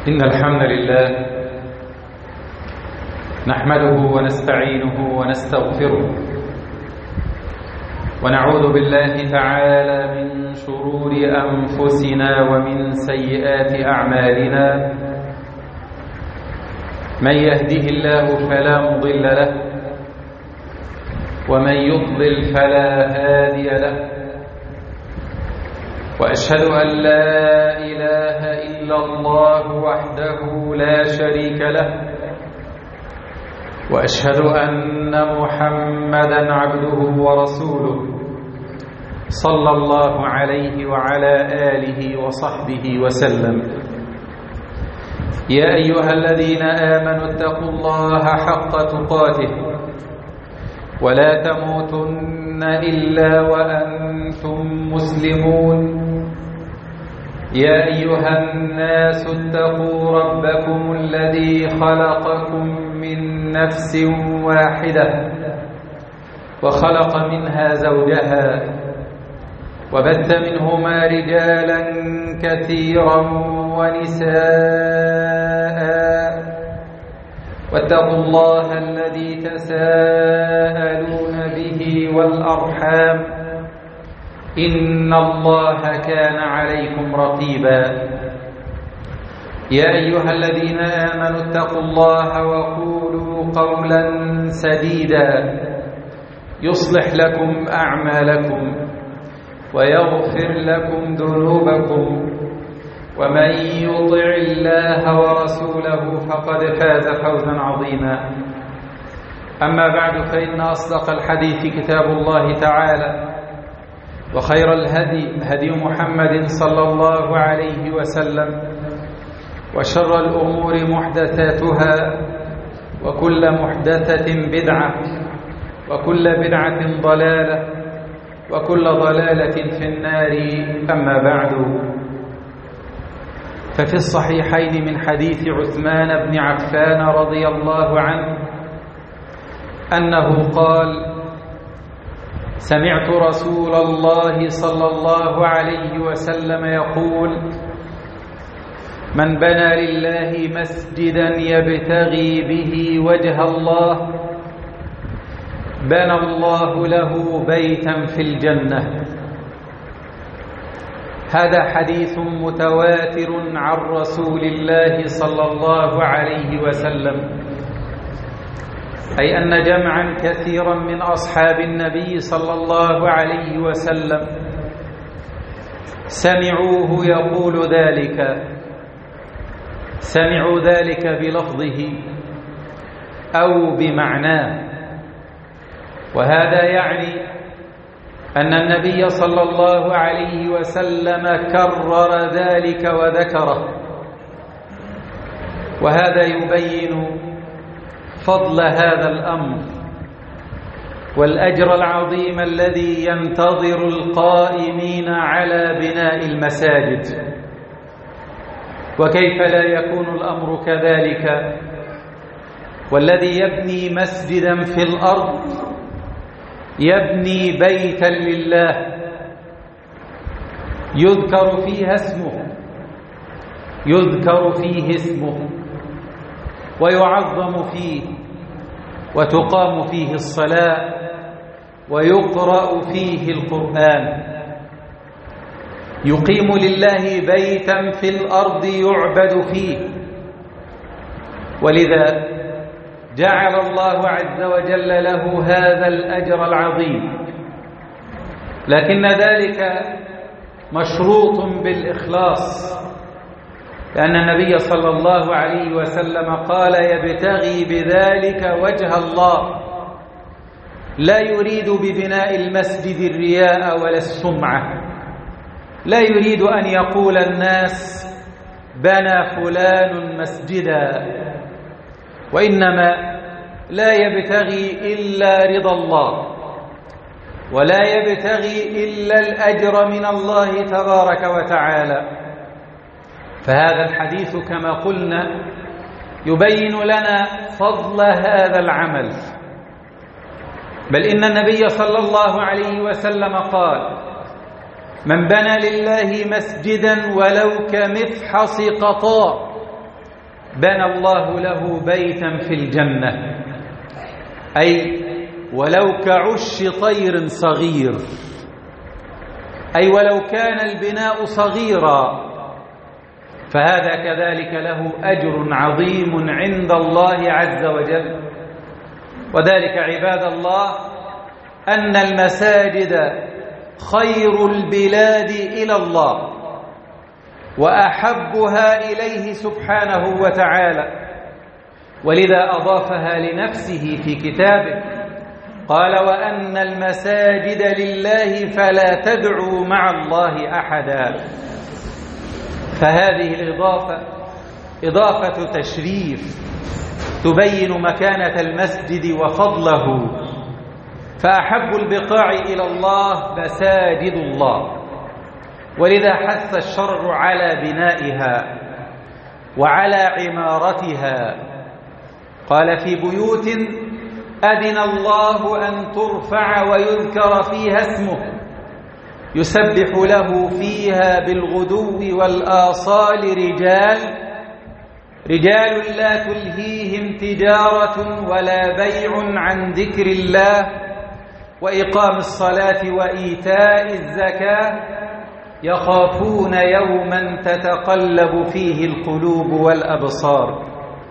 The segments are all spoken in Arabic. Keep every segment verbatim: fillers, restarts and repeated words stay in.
إن الحمد لله نحمده ونستعينه ونستغفره ونعوذ بالله تعالى من شرور أنفسنا ومن سيئات أعمالنا. من يهده الله فلا مضل له ومن يضلل فلا هادي له، وأشهد أن لا إله إلا الله وحده لا شريك له، وأشهد أن محمدًا عبده ورسوله صلى الله عليه وعلى آله وصحبه وسلم. يا أيها الذين آمنوا اتقوا الله حق تقاته ولا تموتن إلا وأنتم مسلمون. يا أيها الناس اتقوا ربكم الذي خلقكم من نفس واحدة وخلق منها زوجها وبث منهما رجالا كثيرا ونساء، واتقوا الله الذي تساءلون به والأرحام إن الله كان عليكم رقيبا. يا أيها الذين آمنوا اتقوا الله وقولوا قولا سديدا يصلح لكم أعمالكم ويغفر لكم ذنوبكم، ومن يطع الله ورسوله فقد فاز فوزا عظيما. أما بعد، فإن أصدق الحديث كتاب الله تعالى، وخير الهدي هدي محمد صلى الله عليه وسلم، وشر الأمور محدثاتها، وكل محدثة بدعة، وكل بدعة ضلالة، وكل ضلالة في النار. أما بعد، ففي الصحيحين من حديث عثمان بن عفان رضي الله عنه أنه قال: سمعت رسول الله صلى الله عليه وسلم يقول: من بنى لله مسجدا يبتغي به وجه الله بنى الله له بيتا في الجنة. هذا حديث متواتر عن رسول الله صلى الله عليه وسلم، أي أن جمعا كثيرا من أصحاب النبي صلى الله عليه وسلم سمعوه يقول ذلك، سمعوا ذلك بلفظه أو بمعناه. وهذا يعني أن النبي صلى الله عليه وسلم كرر ذلك وذكره، وهذا يبين فضل هذا الأمر والأجر العظيم الذي ينتظر القائمين على بناء المساجد. وكيف لا يكون الأمر كذلك والذي يبني مسجدا في الأرض يبني بيتا لله يذكر فيه اسمه يذكر فيه اسمه ويعظم فيه وتقام فيه الصلاة ويقرأ فيه القرآن، يقيم لله بيتا في الأرض يعبد فيه. ولذا جعل الله عز وجل له هذا الأجر العظيم، لكن ذلك مشروط بالإخلاص، لأن النبي صلى الله عليه وسلم قال: يبتغي بذلك وجه الله، لا يريد ببناء المسجد الرياء ولا السمعة، لا يريد أن يقول الناس بنى فلان مسجدا، وإنما لا يبتغي إلا رضا الله، ولا يبتغي إلا الأجر من الله تبارك وتعالى. فهذا الحديث كما قلنا يبين لنا فضل هذا العمل، بل إن النبي صلى الله عليه وسلم قال: من بنى لله مسجدا ولو كمفحص قطاء بنى الله له بيتا في الجنة، أي ولو كعش طير صغير، أي ولو كان البناء صغيرا فهذا كذلك له أجر عظيم عند الله عز وجل. وذلك عباد الله أن المساجد خير البلاد إلى الله وأحبها إليه سبحانه وتعالى، ولذا أضافها لنفسه في كتابه، قال: وأن المساجد لله فلا تدعوا مع الله أحدا. فهذه الإضافة إضافة تشريف تبين مكانة المسجد وفضله، فأحب البقاع إلى الله مساجد الله، ولذا حث الشرع على بنائها وعلى عمارتها. قال: في بيوت أذن الله أن ترفع ويذكر فيها اسمه يسبح له فيها بالغدو والآصال رجال رجال لا تلهيهم تجارة ولا بيع عن ذكر الله وإقام الصلاة وإيتاء الزكاة يخافون يوما تتقلب فيه القلوب والأبصار.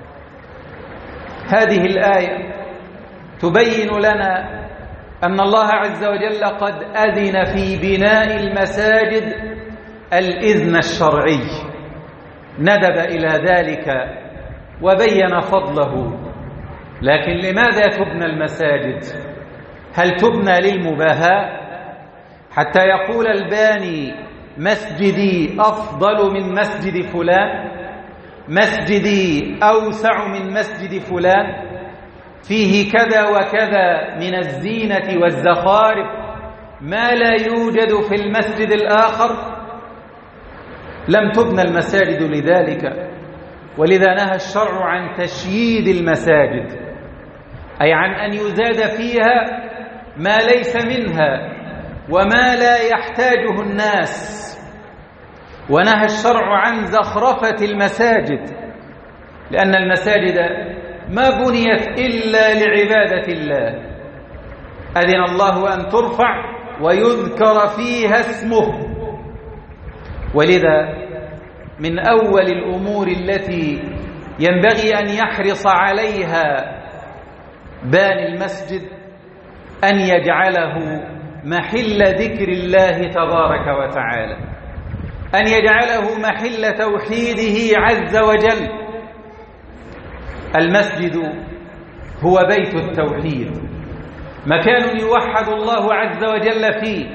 هذه الآية تبين لنا أن الله عز وجل قد أذن في بناء المساجد الإذن الشرعي، ندب إلى ذلك وبين فضله. لكن لماذا تبنى المساجد؟ هل تبنى للمباهاة حتى يقول الباني: مسجدي أفضل من مسجد فلان، مسجدي أوسع من مسجد فلان، فيه كذا وكذا من الزينة والزخارف ما لا يوجد في المسجد الآخر؟ لم تبنى المساجد لذلك، ولذا نهى الشرع عن تشييد المساجد، أي عن أن يزاد فيها ما ليس منها وما لا يحتاجه الناس. ونهى الشرع عن زخرفة المساجد، لأن المساجد ما بنيت إلا لعبادة الله، أذن الله أن ترفع ويذكر فيها اسمه. ولذا من أول الأمور التي ينبغي أن يحرص عليها باني المسجد أن يجعله محل ذكر الله تبارك وتعالى، أن يجعله محل توحيده عز وجل. المسجد هو بيت التوحيد، مكان يوحد الله عز وجل فيه.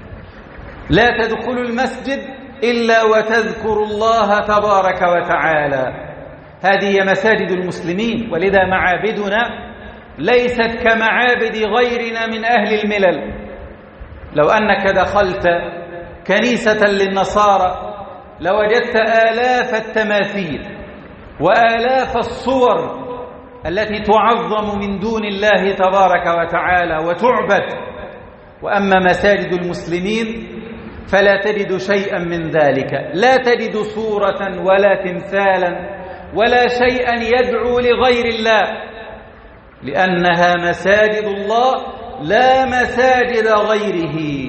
لا تدخل المسجد إلا وتذكر الله تبارك وتعالى. هذه هي مساجد المسلمين، ولذا معابدنا ليست كمعابد غيرنا من أهل الملل. لو أنك دخلت كنيسة للنصارى لوجدت آلاف التماثيل وآلاف الصور التي تعظم من دون الله تبارك وتعالى وتعبد. وأما مساجد المسلمين فلا تجد شيئا من ذلك، لا تجد صورة ولا تمثالا ولا شيئا يدعو لغير الله، لأنها مساجد الله لا مساجد غيره.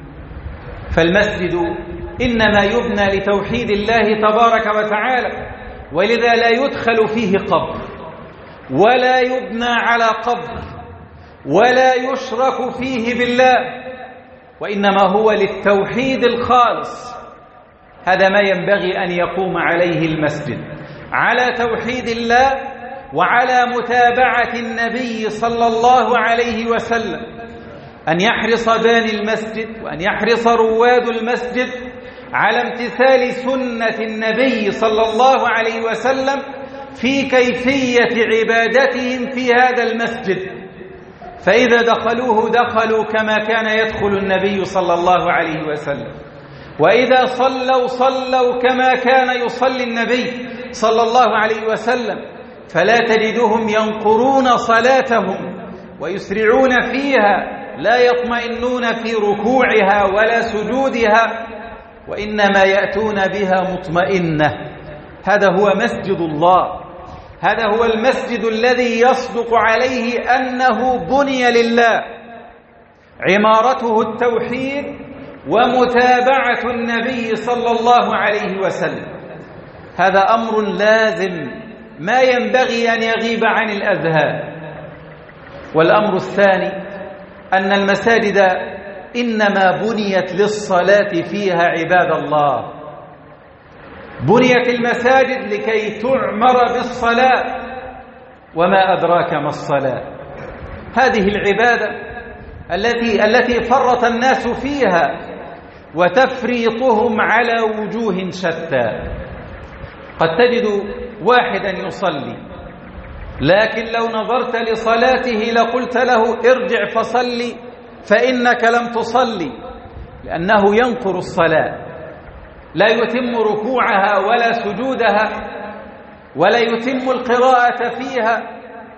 فالمسجد إنما يبنى لتوحيد الله تبارك وتعالى، ولذا لا يدخل فيه قبر ولا يبنى على قبر ولا يشرك فيه بالله، وإنما هو للتوحيد الخالص. هذا ما ينبغي أن يقوم عليه المسجد، على توحيد الله وعلى متابعة النبي صلى الله عليه وسلم، أن يحرص باني المسجد وأن يحرص رواد المسجد على امتثال سنة النبي صلى الله عليه وسلم في كيفية عبادتهم في هذا المسجد. فإذا دخلوه دخلوا كما كان يدخل النبي صلى الله عليه وسلم، وإذا صلوا صلوا كما كان يصلي النبي صلى الله عليه وسلم. فلا تجدهم ينقرون صلاتهم ويسرعون فيها، لا يطمئنون في ركوعها ولا سجودها، وإنما يأتون بها مطمئنة. هذا هو مسجد الله، هذا هو المسجد الذي يصدق عليه أنه بني لله، عمارته التوحيد ومتابعة النبي صلى الله عليه وسلم. هذا أمر لازم ما ينبغي أن يغيب عن الأذهان. والأمر الثاني أن المساجد إنما بنيت للصلاة فيها عباد الله، بنيت المساجد لكي تعمر بالصلاة، وما أدراك ما الصلاة؟ هذه العبادة التي التي فرط الناس فيها وتفريطهم على وجوه شتى. قد تجد واحدا يصلي، لكن لو نظرت لصلاته لقلت له ارجع فصلي فإنك لم تصلي، لأنه ينقر الصلاة، لا يتم ركوعها ولا سجودها ولا يتم القراءة فيها،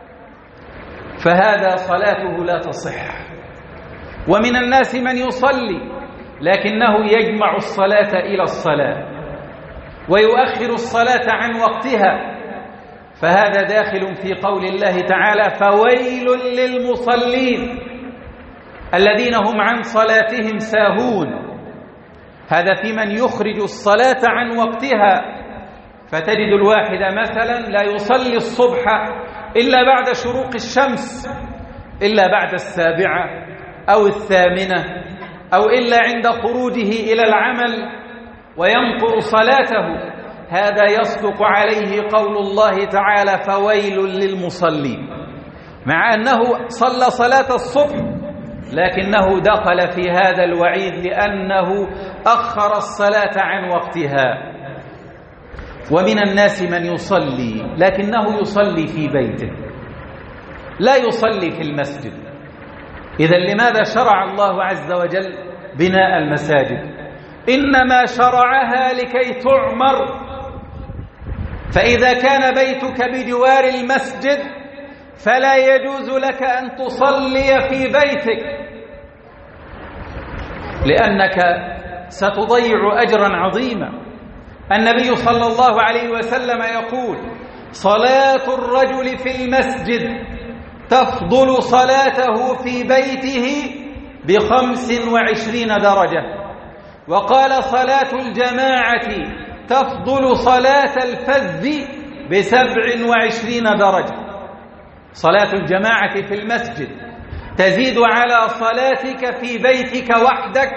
فهذا صلاته لا تصح. ومن الناس من يصلي لكنه يجمع الصلاة إلى الصلاة ويؤخر الصلاة عن وقتها، فهذا داخل في قول الله تعالى: فويل للمصلين الذين هم عن صلاتهم ساهون. هذا في من يخرج الصلاة عن وقتها. فتجد الواحد مثلا لا يصلي الصبح إلا بعد شروق الشمس، إلا بعد السابعة أو الثامنة، أو إلا عند خروجه إلى العمل، وينقر صلاته. هذا يصدق عليه قول الله تعالى: فويل للمصلين، مع أنه صلى صلاة الصبح لكنه دخل في هذا الوعيد لأنه أخر الصلاة عن وقتها. ومن الناس من يصلي لكنه يصلي في بيته، لا يصلي في المسجد. إذن لماذا شرع الله عز وجل بناء المساجد؟ إنما شرعها لكي تعمر. فإذا كان بيتك بجوار المسجد فلا يجوز لك أن تصلي في بيتك، لأنك ستضيع أجرا عظيما. النبي صلى الله عليه وسلم يقول: صلاة الرجل في المسجد تفضل صلاته في بيته بخمس وعشرين درجة. وقال: صلاة الجماعة تفضل صلاة الفذ بسبع وعشرين درجة. صلاة الجماعة في المسجد تزيد على صلاتك في بيتك وحدك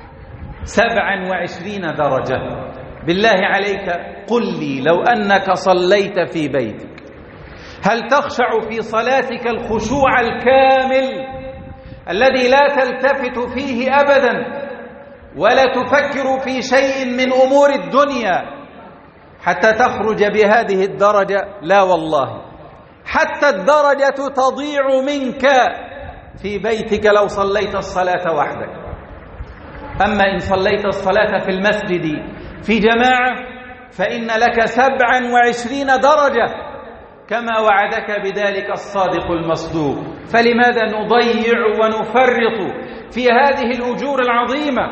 سبعا وعشرين درجة. بالله عليك قل لي، لو أنك صليت في بيتك هل تخشع في صلاتك الخشوع الكامل الذي لا تلتفت فيه أبدا ولا تفكر في شيء من أمور الدنيا حتى تخرج بهذه الدرجة؟ لا والله، حتى الدرجة تضيع منك في بيتك لو صليت الصلاة وحدك. أما إن صليت الصلاة في المسجد في جماعة فإن لك سبعا وعشرين درجة كما وعدك بذلك الصادق المصدوق. فلماذا نضيع ونفرط في هذه الأجور العظيمة؟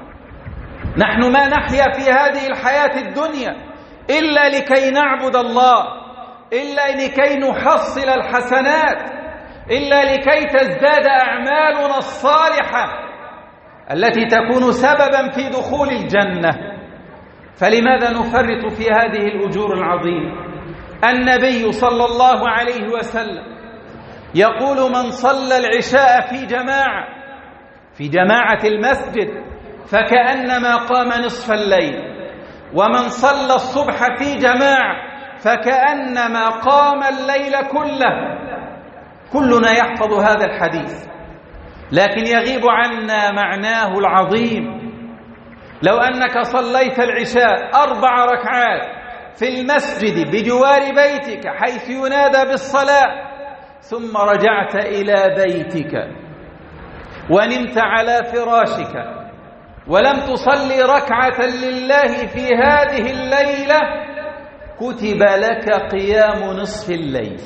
نحن ما نحيا في هذه الحياة الدنيا إلا لكي نعبد الله، إلا لكي نحصل الحسنات، إلا لكي تزداد أعمالنا الصالحة التي تكون سببا في دخول الجنة. فلماذا نفرط في هذه الأجور العظيمة؟ النبي صلى الله عليه وسلم يقول: من صلى العشاء في جماعة في جماعة المسجد فكأنما قام نصف الليل، ومن صلى الصبح في جماعة فكأنما قام الليل كله. كلنا يحفظ هذا الحديث، لكن يغيب عنا معناه العظيم. لو أنك صليت العشاء أربع ركعات في المسجد بجوار بيتك حيث ينادى بالصلاة، ثم رجعت إلى بيتك ونمت على فراشك ولم تصلي ركعة لله في هذه الليلة، كتب لك قيام نصف الليل.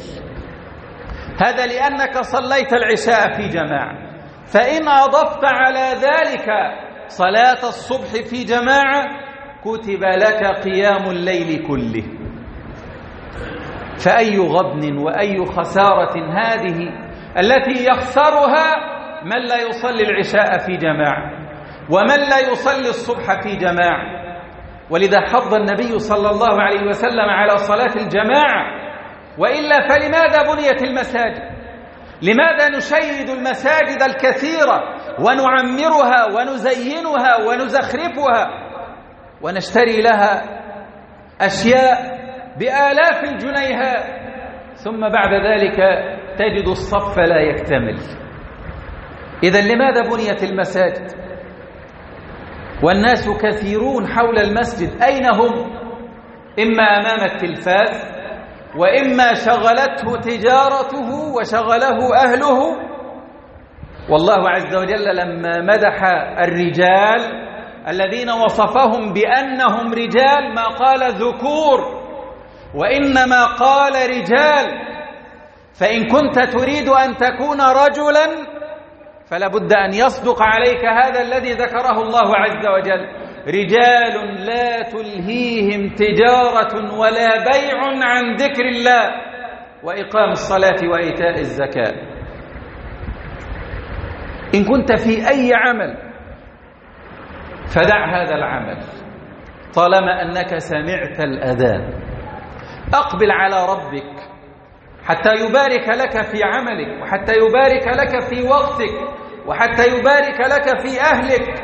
هذا لأنك صليت العشاء في جماعة. فإن أضفت على ذلك صلاة الصبح في جماعة كتب لك قيام الليل كله. فأي غبن وأي خسارة هذه التي يخسرها من لا يصلي العشاء في جماعة ومن لا يصلي الصبح في جماعة. ولذا حض النبي صلى الله عليه وسلم على صلاة الجماعة، وإلا فلماذا بنيت المساجد؟ لماذا نشيد المساجد الكثيرة ونعمرها ونزينها ونزخرفها ونشتري لها أشياء بآلاف الجنيهات، ثم بعد ذلك تجد الصف لا يكتمل؟ إذن لماذا بنيت المساجد والناس كثيرون حول المسجد؟ أين هم؟ إما أمام التلفاز، وإما شغلته تجارته وشغله أهله. والله عز وجل لما مدح الرجال الذين وصفهم بأنهم رجال ما قال ذكور، وإنما قال رجال. فإن كنت تريد أن تكون رجلا فلا بد أن يصدق عليك هذا الذي ذكره الله عز وجل: رجال لا تلهيهم تجارة ولا بيع عن ذكر الله وإقام الصلاة وإيتاء الزكاة. إن كنت في أي عمل فدع هذا العمل طالما أنك سمعت الأذان. أقبل على ربك حتى يبارك لك في عملك، وحتى يبارك لك في وقتك، وحتى يبارك لك في أهلك.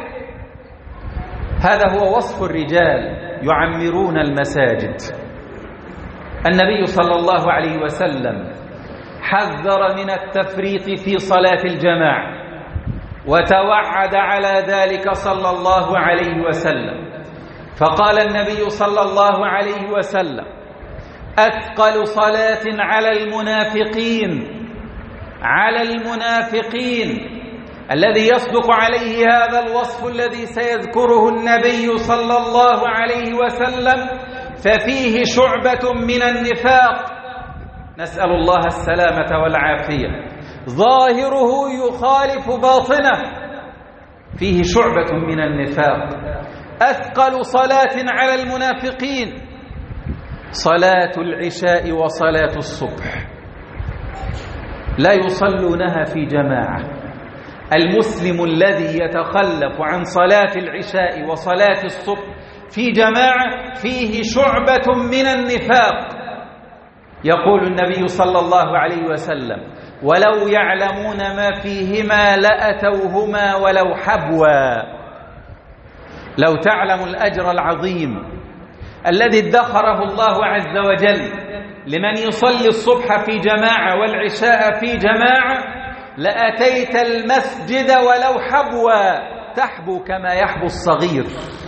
هذا هو وصف الرجال يعمرون المساجد. النبي صلى الله عليه وسلم حذر من التفريط في صلاة الجماعة، وتوعد على ذلك صلى الله عليه وسلم، فقال النبي صلى الله عليه وسلم: أثقل صلاة على المنافقين على المنافقين الذي يصدق عليه هذا الوصف الذي سيذكره النبي صلى الله عليه وسلم، ففيه شعبة من النفاق، نسأل الله السلامة والعافية، ظاهره يخالف باطنه، فيه شعبة من النفاق. أثقل صلاة على المنافقين صلاة العشاء وصلاة الصبح، لا يصلونها في جماعة. المسلم الذي يتخلف عن صلاة العشاء وصلاة الصبح في جماعة فيه شعبة من النفاق. يقول النبي صلى الله عليه وسلم: ولو يعلمون ما فيهما لأتوهما ولو حبوا. لو تعلم الأجر العظيم الذي ادخره الله عز وجل لمن يصلي الصبح في جماعة والعشاء في جماعة لأتيت المسجد ولو حبوا، تحبو كما يحبو الصغير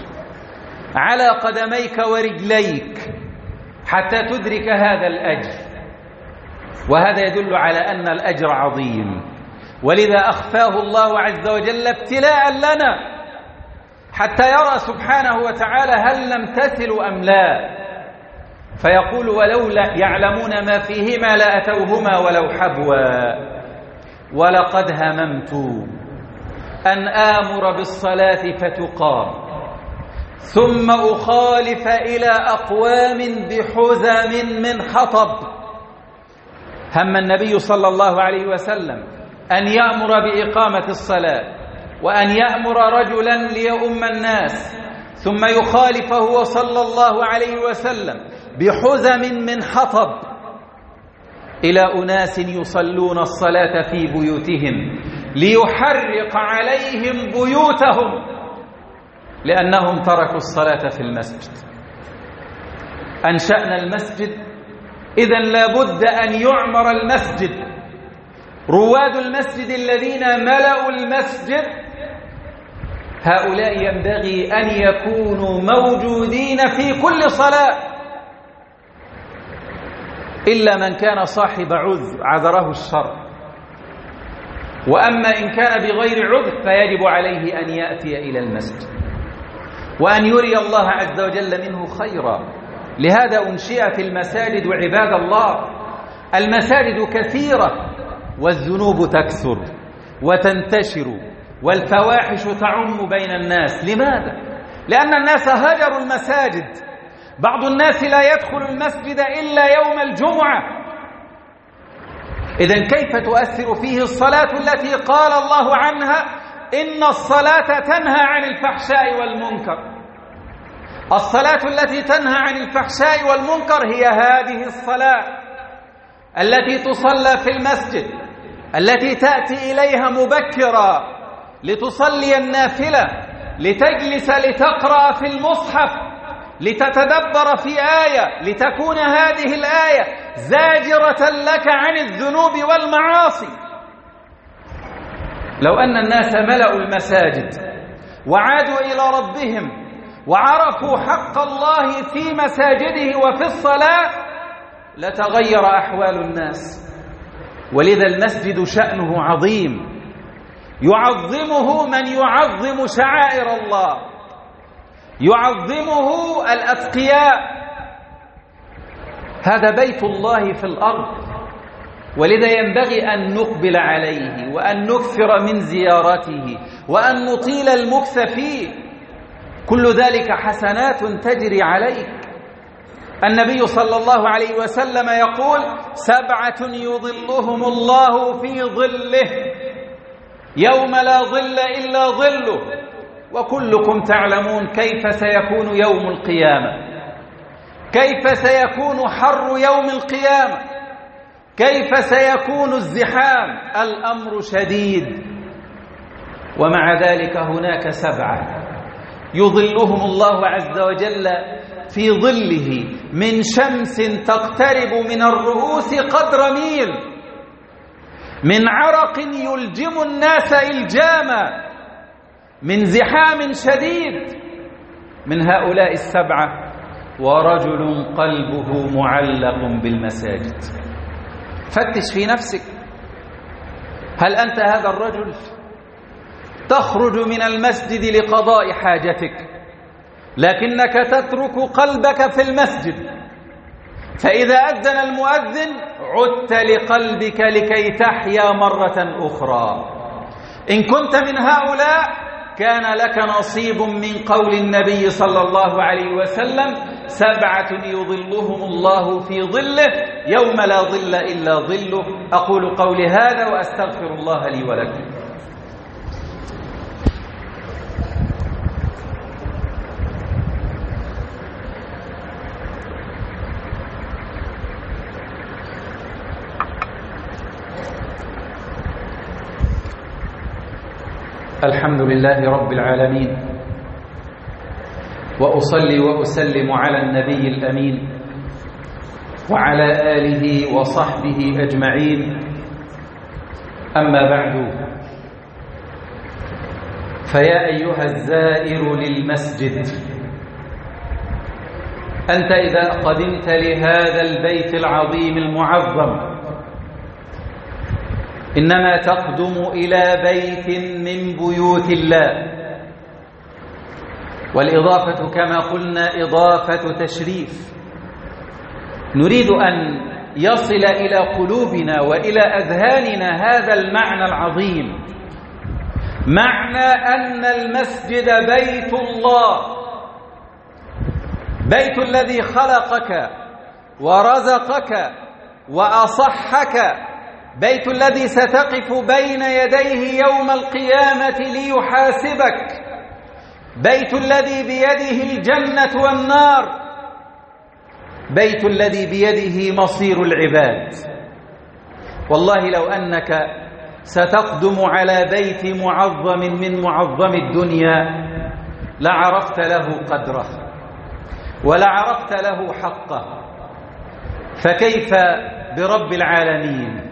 على قدميك ورجليك حتى تدرك هذا الأجر. وهذا يدل على أن الأجر عظيم، ولذا أخفاه الله عز وجل ابتلاء لنا حتى يرى سبحانه وتعالى هل نمتثل أم لا، فيقول: ولو يعلمون ما فيهما لأتوهما ولو حبوا. ولقد هممت أن آمر بالصلاة فتقام ثم أخالف إلى أقوام بحزم من حطب. هم النبي صلى الله عليه وسلم أن يأمر بإقامة الصلاة، وأن يأمر رجلا ليؤم الناس، ثم يخالف هو صلى الله عليه وسلم بحزم من حطب إلى أناس يصلون الصلاة في بيوتهم ليحرق عليهم بيوتهم لأنهم تركوا الصلاة في المسجد. أنشأنا المسجد، إذن لابد أن يعمر المسجد. رواد المسجد الذين ملأوا المسجد هؤلاء ينبغي أن يكونوا موجودين في كل صلاة، إلا من كان صاحب عذر عذره الشرع. وأما إن كان بغير عذر فيجب عليه أن يأتي إلى المسجد وأن يري الله عز وجل منه خيرا. لهذا أنشئت المساجد عباد الله. المساجد كثيرة والذنوب تكثر وتنتشر والفواحش تعم بين الناس. لماذا؟ لأن الناس هجروا المساجد، بعض الناس لا يدخل المسجد إلا يوم الجمعة. إذن كيف تؤثر فيه الصلاة التي قال الله عنها إن الصلاة تنهى عن الفحشاء والمنكر؟ الصلاة التي تنهى عن الفحشاء والمنكر هي هذه الصلاة التي تصلى في المسجد، التي تأتي إليها مبكرا لتصلي النافلة، لتجلس لتقرأ في المصحف، لتتدبر في آية، لتكون هذه الآية زاجرة لك عن الذنوب والمعاصي. لو أن الناس ملأوا المساجد وعادوا إلى ربهم وعرفوا حق الله في مساجده وفي الصلاة لتغير أحوال الناس. ولذا المسجد شأنه عظيم، يعظمه من يعظم شعائر الله، يعظمه الأتقياء. هذا بيت الله في الأرض، ولذا ينبغي أن نقبل عليه وأن نكثر من زيارته وأن نطيل المكث فيه. كل ذلك حسنات تجري عليك. النبي صلى الله عليه وسلم يقول: سبعة يظلهم الله في ظله يوم لا ظل إلا ظله. وكلكم تعلمون كيف سيكون يوم القيامة، كيف سيكون حر يوم القيامة، كيف سيكون الزحام. الأمر شديد، ومع ذلك هناك سبعة يظلهم الله عز وجل في ظله من شمس تقترب من الرؤوس قدر ميل، من عرق يلجم الناس إلجاما، من زحام شديد. من هؤلاء السبعة ورجل قلبه معلق بالمساجد. فتش في نفسك، هل أنت هذا الرجل؟ تخرج من المسجد لقضاء حاجتك، لكنك تترك قلبك في المسجد، فإذا أذن المؤذن عدت لقلبك لكي تحيا مرة أخرى. إن كنت من هؤلاء كان لك نصيب من قول النبي صلى الله عليه وسلم: سبعة يظلهم الله في ظله يوم لا ظل إلا ظله. أقول قولي هذا وأستغفر الله لي ولكم. الحمد لله رب العالمين، وأصلي وأسلم على النبي الأمين وعلى آله وصحبه أجمعين. أما بعد، فيا أيها الزائر للمسجد، أنت إذا قدمت لهذا البيت العظيم المعظم إنما تقدم إلى بيت من بيوت الله، والإضافة كما قلنا إضافة تشريف. نريد أن يصل إلى قلوبنا وإلى أذهاننا هذا المعنى العظيم، معنى أن المسجد بيت الله، بيت الذي خلقك ورزقك وأصحك، بيت الذي ستقف بين يديه يوم القيامة ليحاسبك، بيت الذي بيده الجنة والنار، بيت الذي بيده مصير العباد. والله لو أنك ستقدم على بيت معظم من معظم الدنيا لعرفت له قدره ولعرفت له حقه، فكيف برب العالمين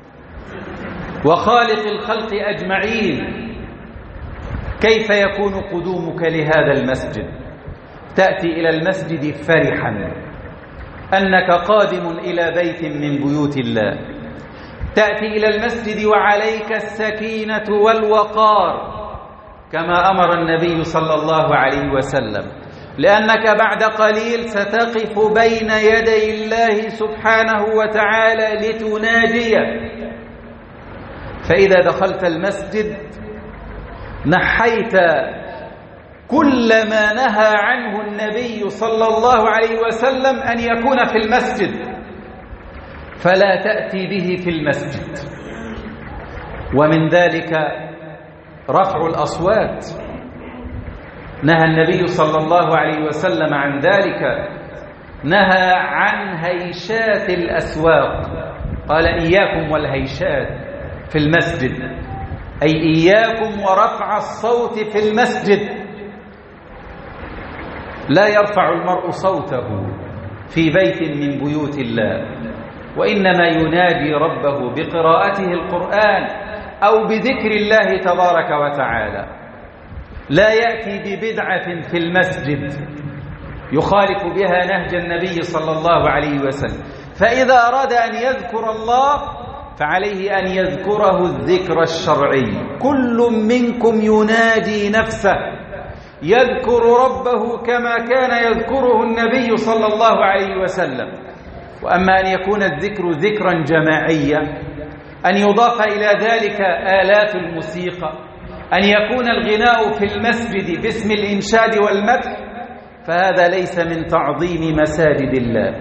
وخالق الخلق أجمعين؟ كيف يكون قدومك لهذا المسجد؟ تأتي إلى المسجد فرحا أنك قادم إلى بيت من بيوت الله، تأتي إلى المسجد وعليك السكينة والوقار كما أمر النبي صلى الله عليه وسلم، لأنك بعد قليل ستقف بين يدي الله سبحانه وتعالى لتناجيه. فإذا دخلت المسجد نحيت كل ما نهى عنه النبي صلى الله عليه وسلم أن يكون في المسجد فلا تأتي به في المسجد. ومن ذلك رفع الأصوات، نهى النبي صلى الله عليه وسلم عن ذلك، نهى عن هيشات الأسواق، قال إياكم والهيشات في المسجد، أي إياكم ورفع الصوت في المسجد. لا يرفع المرء صوته في بيت من بيوت الله، وإنما ينادي ربه بقراءته القرآن أو بذكر الله تبارك وتعالى. لا يأتي ببدعة في المسجد يخالف بها نهج النبي صلى الله عليه وسلم. فإذا أراد أن يذكر الله فعليه أن يذكره الذكر الشرعي. كل منكم ينادي نفسه، يذكر ربه كما كان يذكره النبي صلى الله عليه وسلم. وأما أن يكون الذكر ذكرا جماعيا، أن يضاف إلى ذلك آلات الموسيقى، أن يكون الغناء في المسجد باسم الإنشاد والمدح، فهذا ليس من تعظيم مساجد الله،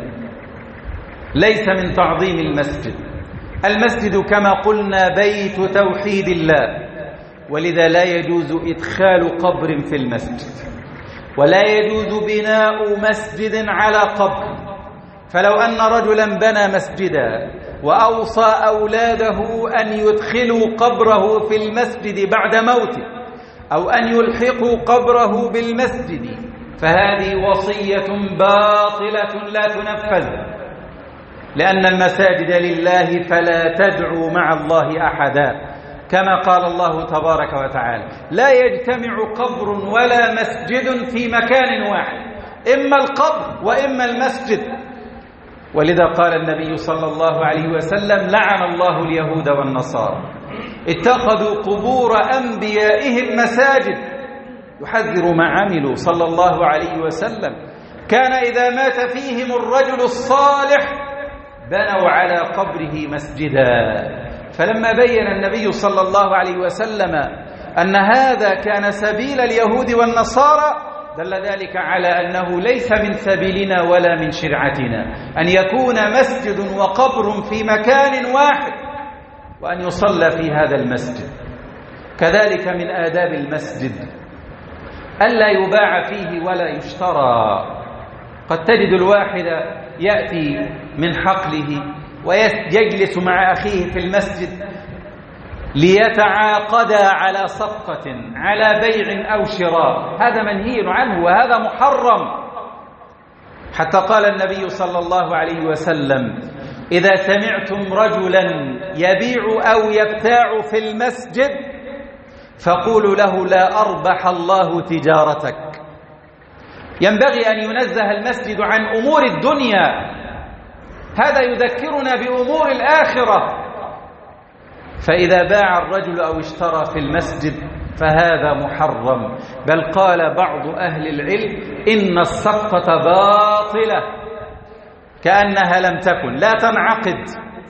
ليس من تعظيم المسجد. المسجد كما قلنا بيت توحيد الله، ولذا لا يجوز إدخال قبر في المسجد، ولا يجوز بناء مسجد على قبر. فلو أن رجلا بنى مسجدا وأوصى أولاده أن يدخلوا قبره في المسجد بعد موته، أو أن يلحقوا قبره بالمسجد، فهذه وصية باطلة لا تنفذ، لأن المساجد لله فلا تدعوا مع الله أحدا، كما قال الله تبارك وتعالى: لا يجتمع قبر ولا مسجد في مكان واحد، إما القبر وإما المسجد. ولذا قال النبي صلى الله عليه وسلم: لعن الله اليهود والنصارى اتخذوا قبور أنبيائهم مساجد. يحذر ما عملوا صلى الله عليه وسلم. كان إذا مات فيهم الرجل الصالح بنوا على قبره مسجدا. فلما بين النبي صلى الله عليه وسلم أن هذا كان سبيل اليهود والنصارى، دل ذلك على أنه ليس من سبيلنا ولا من شرعتنا أن يكون مسجد وقبر في مكان واحد وأن يصلى في هذا المسجد. كذلك من آداب المسجد ألا يباع فيه ولا يشترى. قد تجد الواحد يأتي من حقله ويجلس مع أخيه في المسجد ليتعاقدا على صفقة، على بيع أو شراء، هذا منهي عنه وهذا محرم. حتى قال النبي صلى الله عليه وسلم: إذا سمعتم رجلا يبيع أو يبتاع في المسجد فقولوا له: لا أربح الله تجارتك. ينبغي أن ينزه المسجد عن أمور الدنيا، هذا يذكرنا بأمور الآخرة. فإذا باع الرجل أو اشترى في المسجد فهذا محرم، بل قال بعض أهل العلم: إن الصفقة باطلة، كأنها لم تكن، لا تنعقد،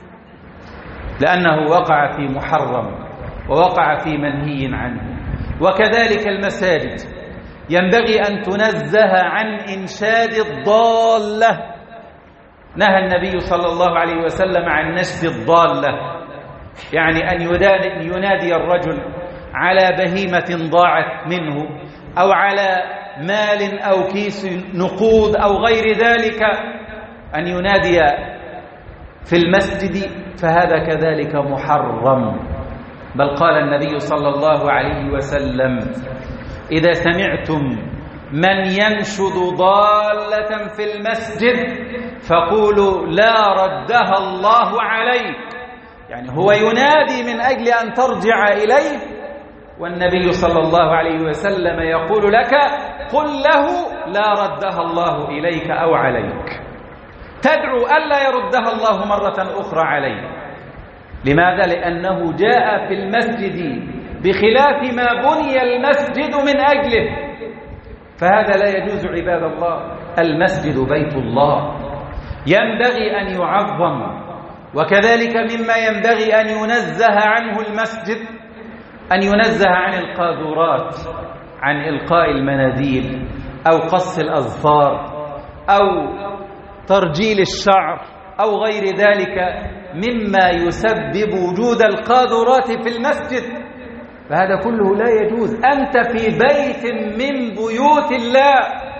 لأنه وقع في محرم ووقع في منهي عنه. وكذلك المساجد ينبغي أن تنزه عن إنشاد الضالة. نهى النبي صلى الله عليه وسلم عن نشد الضالة، يعني أن ينادي الرجل على بهيمة ضاعت منه، أو على مال أو كيس نقود أو غير ذلك، أن ينادي في المسجد، فهذا كذلك محرم. بل قال النبي صلى الله عليه وسلم: إذا سمعتم من ينشد ضالة في المسجد فقولوا: لا ردها الله عليك. يعني هو ينادي من أجل أن ترجع إليه، والنبي صلى الله عليه وسلم يقول لك: قل له لا ردها الله إليك أو عليك، تدعو ألا يردها الله مرة أخرى عليك. لماذا؟ لأنه جاء في المسجد بخلاف ما بني المسجد من أجله، فهذا لا يجوز عباد الله. المسجد بيت الله ينبغي أن يعظم. وكذلك مما ينبغي أن ينزه عنه المسجد أن ينزه عن القاذورات عن إلقاء المناديل أو قص الأظفار أو ترجيل الشعر أو غير ذلك مما يسبب وجود القاذورات في المسجد، فهذا كله لا يجوز. أنت في بيت من بيوت الله.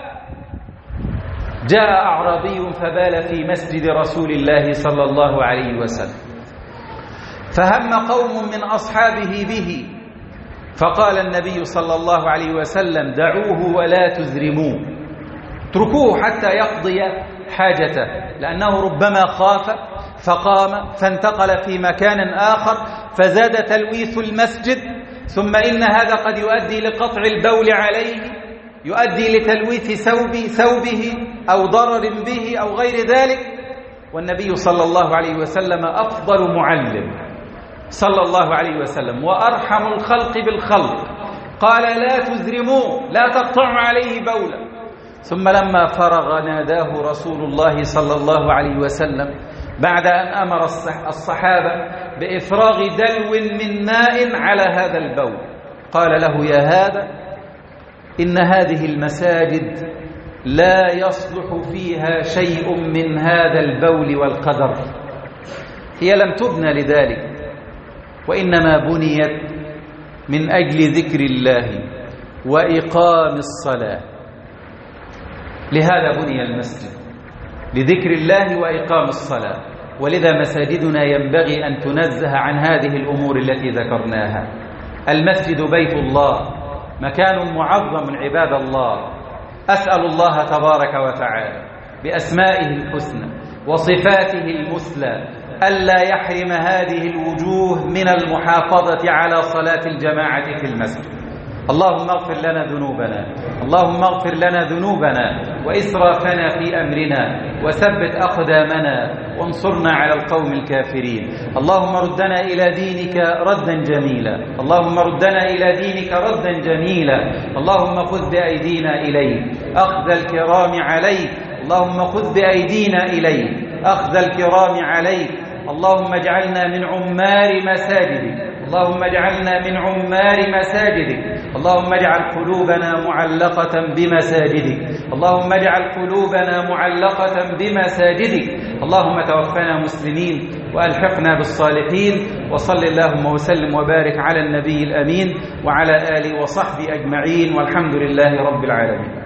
جاء أعرابي فبال في مسجد رسول الله صلى الله عليه وسلم، فهم قوم من أصحابه به، فقال النبي صلى الله عليه وسلم: دعوه ولا تزرموه، اتركوه حتى يقضي حاجته، لأنه ربما خاف فقام فانتقل في مكان آخر فزاد تلويث المسجد، ثم إن هذا قد يؤدي لقطع البول عليه، يؤدي لتلويث ثوب ثوبه أو ضرر به أو غير ذلك. والنبي صلى الله عليه وسلم أفضل معلم صلى الله عليه وسلم وأرحم الخلق بالخلق، قال: لا تزرموه، لا تقطعوا عليه بولا. ثم لما فرغ ناداه رسول الله صلى الله عليه وسلم بعد أن أمر الصحابة بإفراغ دلو من ماء على هذا البول، قال له: يا هذا، إن هذه المساجد لا يصلح فيها شيء من هذا البول والقدر، هي لم تبنى لذلك، وإنما بنيت من أجل ذكر الله وإقام الصلاة. لهذا بني المسجد، لذكر الله وإقام الصلاة. ولذا مساجدنا ينبغي أن تنزه عن هذه الأمور التي ذكرناها. المسجد بيت الله، مكان معظم عباد الله. أسأل الله تبارك وتعالى بأسمائه الحسنى وصفاته المثلى ألا يحرم هذه الوجوه من المحافظة على صلاة الجماعة في المسجد. اللهم اغفر لنا ذنوبنا، اللهم اغفر لنا ذنوبنا وإسرافنا في أمرنا، وثبت أقدامنا وانصرنا على القوم الكافرين. اللهم ردنا إلى دينك ردا جميلا، اللهم ردنا إلى دينك ردا جميلا. اللهم خذ بأيدينا إليك أخذ الكرام عليك، اللهم خذ بأيدينا إليك أخذ الكرام عليك. اللهم اجعلنا من عمار مساجدك، اللهم اجعلنا من عمار مساجدك. اللهم اجعل قلوبنا معلقة بمساجدك، اللهم اجعل قلوبنا معلقة بمساجدك. اللهم توفنا مسلمين وألحقنا بالصالحين. وصل اللهم وسلم وبارك على النبي الأمين وعلى آله وصحبه أجمعين، والحمد لله رب العالمين.